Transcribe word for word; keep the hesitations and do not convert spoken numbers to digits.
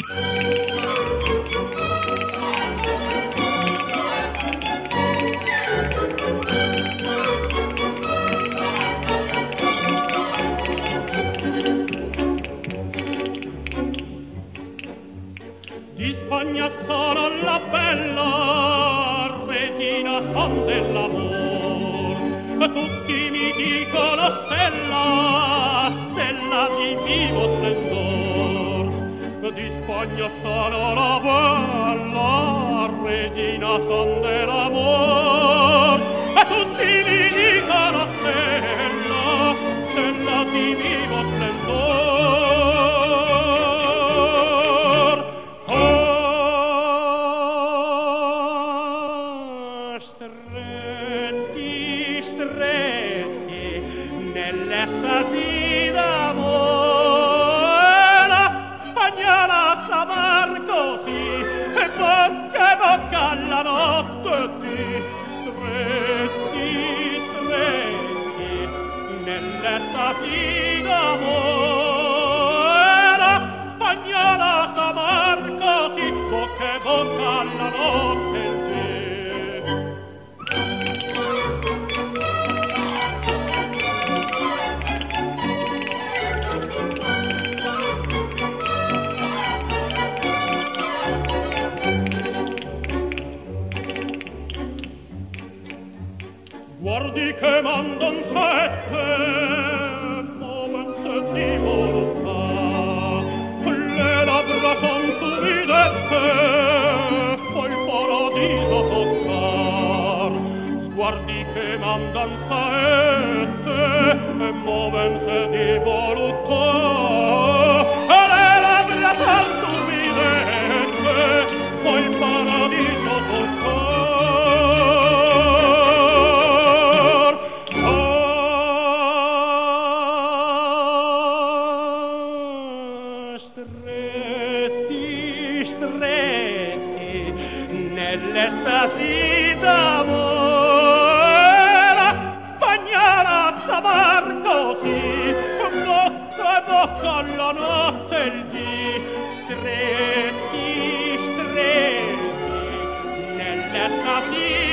Di Spagna sono la bella regina son dell'amor, tutti mi dicono stella, stella di vivo splendor. Di Spagna sono la bella regina son dell'amor, tutti mi dicono stella, stella di vivo splendor. Nell'estasi d'amore spagnola s'amar così, e bocca e bocca alla notte sì, stretti, stretti. Nell'estasi d'amore spagnola s'amar così, bocca e bocca alla notte sì. Guardi che mandon sette momente di volontà, le labbra son tumidette, poi il paradiso toccar. Guardi che mandon sette momente di volontà, le labbra son tumidette, poi il paradiso toccar. Nell'estasi d'amore spagnola s'amar così, bocca e bocca alla notte il dì, stretti, stretti. Nell'estasi